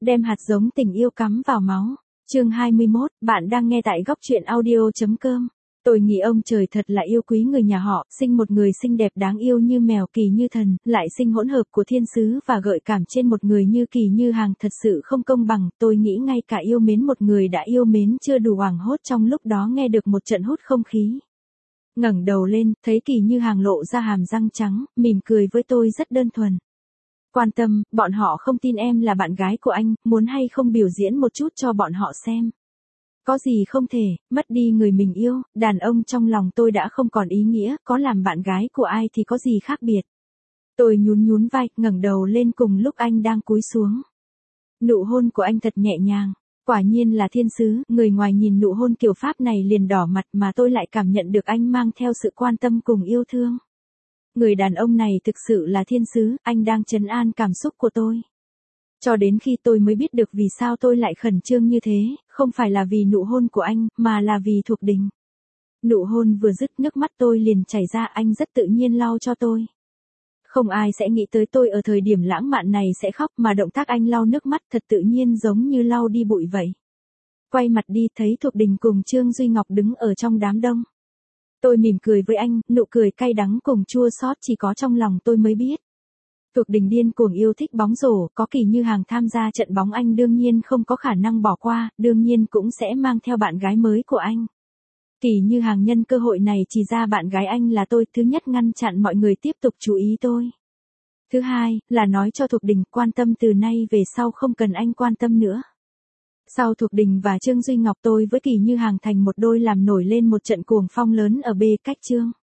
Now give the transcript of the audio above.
Đem hạt giống tình yêu cắm vào máu. Chương 21, bạn đang nghe tại góc truyện audio.com. Tôi nghĩ ông trời thật là yêu quý người nhà họ, sinh một người xinh đẹp đáng yêu như mèo Kỳ Như Thần, lại sinh hỗn hợp của thiên sứ và gợi cảm trên một người như Kỳ Như Hàng, thật sự không công bằng. Tôi nghĩ ngay cả yêu mến một người đã yêu mến chưa đủ hoảng hốt, trong lúc đó nghe được một trận hút không khí. Ngẩng đầu lên, thấy Kỳ Như Hàng lộ ra hàm răng trắng, mỉm cười với tôi rất đơn thuần. Quan tâm, bọn họ không tin em là bạn gái của anh, muốn hay không biểu diễn một chút cho bọn họ xem. Có gì không thể, mất đi người mình yêu, đàn ông trong lòng tôi đã không còn ý nghĩa, có làm bạn gái của ai thì có gì khác biệt. Tôi nhún vai, ngẩng đầu lên cùng lúc anh đang cúi xuống. Nụ hôn của anh thật nhẹ nhàng, quả nhiên là thiên sứ, người ngoài nhìn nụ hôn kiểu Pháp này liền đỏ mặt mà tôi lại cảm nhận được anh mang theo sự quan tâm cùng yêu thương. Người đàn ông này thực sự là thiên sứ, anh đang trấn an cảm xúc của tôi. Cho đến khi tôi mới biết được vì sao tôi lại khẩn trương như thế, không phải là vì nụ hôn của anh, mà là vì Thục Đình. Nụ hôn vừa dứt nước mắt tôi liền chảy ra, anh rất tự nhiên lau cho tôi. Không ai sẽ nghĩ tới tôi ở thời điểm lãng mạn này sẽ khóc, mà động tác anh lau nước mắt thật tự nhiên giống như lau đi bụi vậy. Quay mặt đi thấy Thục Đình cùng Trương Duy Ngọc đứng ở trong đám đông. Tôi mỉm cười với anh, nụ cười cay đắng cùng chua xót chỉ có trong lòng tôi mới biết. Thục Đình điên cuồng yêu thích bóng rổ, có Kỳ Như Hàng tham gia trận bóng anh đương nhiên không có khả năng bỏ qua, đương nhiên cũng sẽ mang theo bạn gái mới của anh. Kỳ Như Hàng nhân cơ hội này chỉ ra bạn gái anh là tôi, thứ nhất ngăn chặn mọi người tiếp tục chú ý tôi. Thứ hai, là nói cho Thục Đình quan tâm từ nay về sau không cần anh quan tâm nữa. Sau Thục Đình và Trương Duy Ngọc tôi với Kỳ Như Hàng thành một đôi làm nổi lên một trận cuồng phong lớn ở B cách Trương.